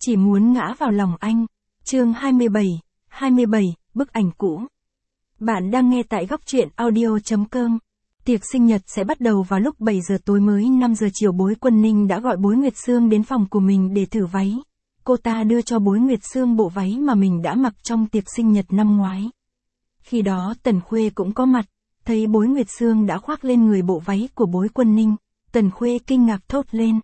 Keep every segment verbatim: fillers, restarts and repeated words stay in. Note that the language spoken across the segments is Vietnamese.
chỉ muốn ngã vào lòng anh. Chương hai mươi bảy, hai mươi bảy, bức ảnh cũ. Bạn đang nghe tại góc truyện audio chấm com. Tiệc sinh nhật sẽ bắt đầu vào lúc bảy giờ tối, mới năm giờ chiều Bối Quân Ninh đã gọi Bối Nguyệt Sương đến phòng của mình để thử váy. Cô ta đưa cho Bối Nguyệt Sương bộ váy mà mình đã mặc trong tiệc sinh nhật năm ngoái. Khi đó Tần Khuê cũng có mặt, thấy Bối Nguyệt Sương đã khoác lên người bộ váy của Bối Quân Ninh, Tần Khuê kinh ngạc thốt lên.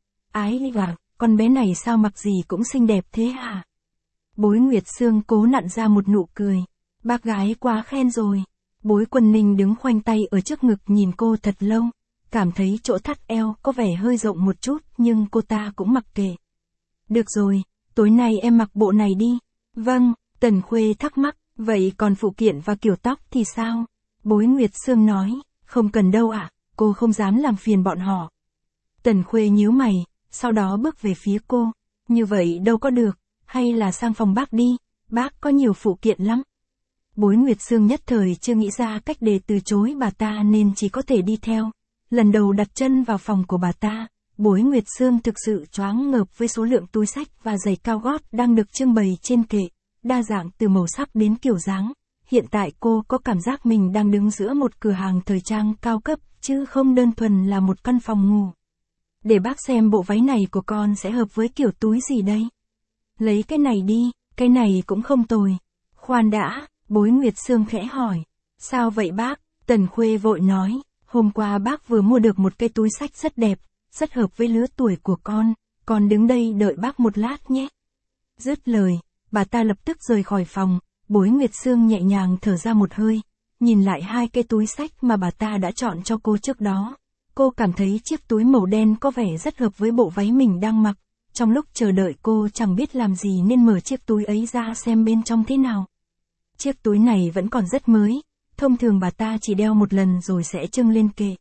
Ái vàng, con bé này sao mặc gì cũng xinh đẹp thế hả? Bối Nguyệt Sương cố nặn ra một nụ cười. Bác gái quá khen rồi. Bối Quân Ninh đứng khoanh tay ở trước ngực nhìn cô thật lâu, cảm thấy chỗ thắt eo có vẻ hơi rộng một chút nhưng cô ta cũng mặc kệ. Được rồi, tối nay em mặc bộ này đi. Vâng, Tần Khuê thắc mắc, vậy còn phụ kiện và kiểu tóc thì sao? Bối Nguyệt Sương nói, không cần đâu ạ, cô không dám làm phiền bọn họ. Tần Khuê nhíu mày, sau đó bước về phía cô, như vậy đâu có được, hay là sang phòng bác đi, bác có nhiều phụ kiện lắm. Bối Nguyệt Sương nhất thời chưa nghĩ ra cách để từ chối bà ta nên chỉ có thể đi theo. Lần đầu đặt chân vào phòng của bà ta, Bối Nguyệt Sương thực sự choáng ngợp với số lượng túi xách và giày cao gót đang được trưng bày trên kệ, đa dạng từ màu sắc đến kiểu dáng. Hiện tại cô có cảm giác mình đang đứng giữa một cửa hàng thời trang cao cấp, chứ không đơn thuần là một căn phòng ngủ. Để bác xem bộ váy này của con sẽ hợp với kiểu túi gì đây? Lấy cái này đi, cái này cũng không tồi. Khoan đã, Bối Nguyệt Sương khẽ hỏi. Sao vậy bác? Tần Khuê vội nói, hôm qua bác vừa mua được một cái túi xách rất đẹp, rất hợp với lứa tuổi của con, con đứng đây đợi bác một lát nhé. Dứt lời, bà ta lập tức rời khỏi phòng. Bối Nguyệt Sương nhẹ nhàng thở ra một hơi, nhìn lại hai cái túi xách mà bà ta đã chọn cho cô trước đó. Cô cảm thấy chiếc túi màu đen có vẻ rất hợp với bộ váy mình đang mặc. Trong lúc chờ đợi cô chẳng biết làm gì nên mở chiếc túi ấy ra xem bên trong thế nào. Chiếc túi này vẫn còn rất mới, thông thường bà ta chỉ đeo một lần rồi sẽ trưng lên kệ.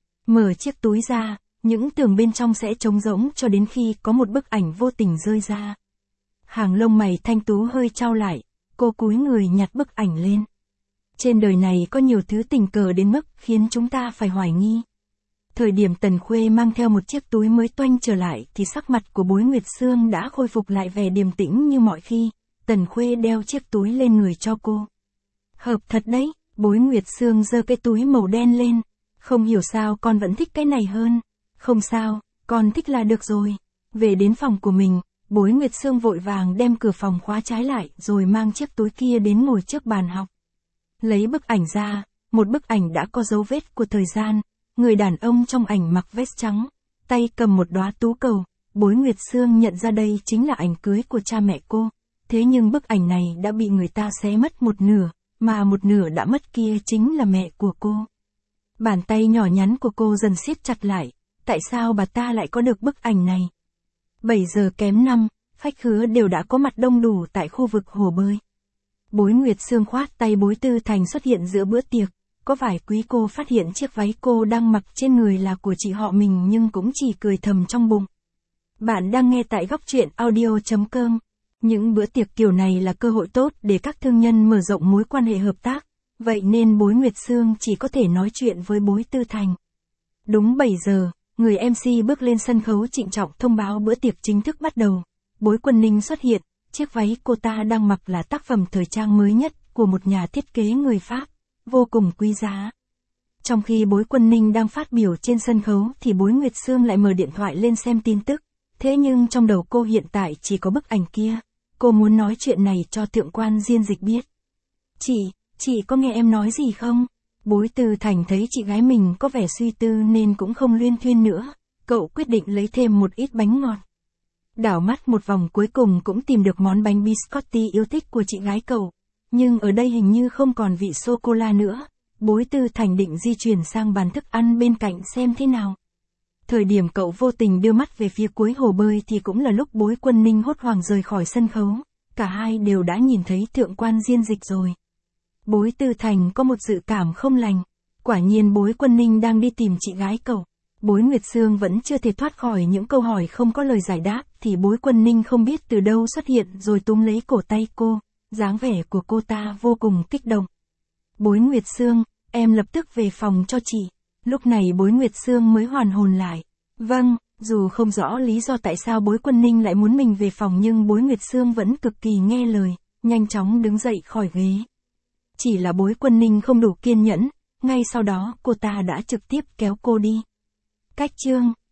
Mở chiếc túi ra, những tường bên trong sẽ trống rỗng cho đến khi có một bức ảnh vô tình rơi ra. Hàng lông mày thanh tú hơi chau lại, cô cúi người nhặt bức ảnh lên. Trên đời này có nhiều thứ tình cờ đến mức khiến chúng ta phải hoài nghi. Thời điểm Tần Khuê mang theo một chiếc túi mới toanh trở lại thì sắc mặt của Bối Nguyệt Sương đã khôi phục lại vẻ điềm tĩnh như mọi khi. Tần Khuê đeo chiếc túi lên người cho cô. Hợp thật đấy, Bối Nguyệt Sương giơ cái túi màu đen lên. Không hiểu sao con vẫn thích cái này hơn. Không sao, con thích là được rồi. Về đến phòng của mình, Bối Nguyệt Sương vội vàng đem cửa phòng khóa trái lại rồi mang chiếc túi kia đến ngồi trước bàn học. Lấy bức ảnh ra, một bức ảnh đã có dấu vết của thời gian. Người đàn ông trong ảnh mặc vest trắng, tay cầm một đóa tú cầu. Bối Nguyệt Sương nhận ra đây chính là ảnh cưới của cha mẹ cô. Thế nhưng bức ảnh này đã bị người ta xé mất một nửa, mà một nửa đã mất kia chính là mẹ của cô. Bàn tay nhỏ nhắn của cô dần siết chặt lại, tại sao bà ta lại có được bức ảnh này? bảy giờ kém năm, khách khứa đều đã có mặt đông đủ tại khu vực hồ bơi. Bối Nguyệt Sương khoát tay Bối Tư Thành xuất hiện giữa bữa tiệc. Có vài quý cô phát hiện chiếc váy cô đang mặc trên người là của chị họ mình nhưng cũng chỉ cười thầm trong bụng. Bạn đang nghe tại góc truyện audio chấm com. Những bữa tiệc kiểu này là cơ hội tốt để các thương nhân mở rộng mối quan hệ hợp tác, vậy nên Bối Nguyệt Sương chỉ có thể nói chuyện với Bối Tư Thành. Đúng bảy giờ, người em xê bước lên sân khấu trịnh trọng thông báo bữa tiệc chính thức bắt đầu. Bối Quân Ninh xuất hiện, chiếc váy cô ta đang mặc là tác phẩm thời trang mới nhất của một nhà thiết kế người Pháp, vô cùng quý giá. Trong khi Bối Quân Ninh đang phát biểu trên sân khấu thì Bối Nguyệt Sương lại mở điện thoại lên xem tin tức. Thế nhưng trong đầu cô hiện tại chỉ có bức ảnh kia. Cô muốn nói chuyện này cho thượng quan Diên Dịch biết. Chị, chị có nghe em nói gì không? Bối Tư Thành thấy chị gái mình có vẻ suy tư nên cũng không luyên thuyên nữa. Cậu quyết định lấy thêm một ít bánh ngọt. Đảo mắt một vòng cuối cùng cũng tìm được món bánh biscotti yêu thích của chị gái cậu. Nhưng ở đây hình như không còn vị sô-cô-la nữa. Bối Tư Thành định di chuyển sang bàn thức ăn bên cạnh xem thế nào. Thời điểm cậu vô tình đưa mắt về phía cuối hồ bơi thì cũng là lúc Bối Quân Ninh hốt hoảng rời khỏi sân khấu. Cả hai đều đã nhìn thấy thượng quan Diên Dịch rồi. Bối Tư Thành có một dự cảm không lành. Quả nhiên Bối Quân Ninh đang đi tìm chị gái cậu. Bối Nguyệt Sương vẫn chưa thể thoát khỏi những câu hỏi không có lời giải đáp thì Bối Quân Ninh không biết từ đâu xuất hiện rồi túm lấy cổ tay cô. Dáng vẻ của cô ta vô cùng kích động. Bối Nguyệt Sương, em lập tức về phòng cho chị. Lúc này Bối Nguyệt Sương mới hoàn hồn lại. Vâng, Dù không rõ lý do tại sao bối Quân Ninh lại muốn mình về phòng nhưng bối Nguyệt Sương vẫn cực kỳ nghe lời, nhanh chóng đứng dậy khỏi ghế. Chỉ là bối Quân Ninh không đủ kiên nhẫn, ngay sau đó cô ta đã trực tiếp kéo cô đi. Cách chương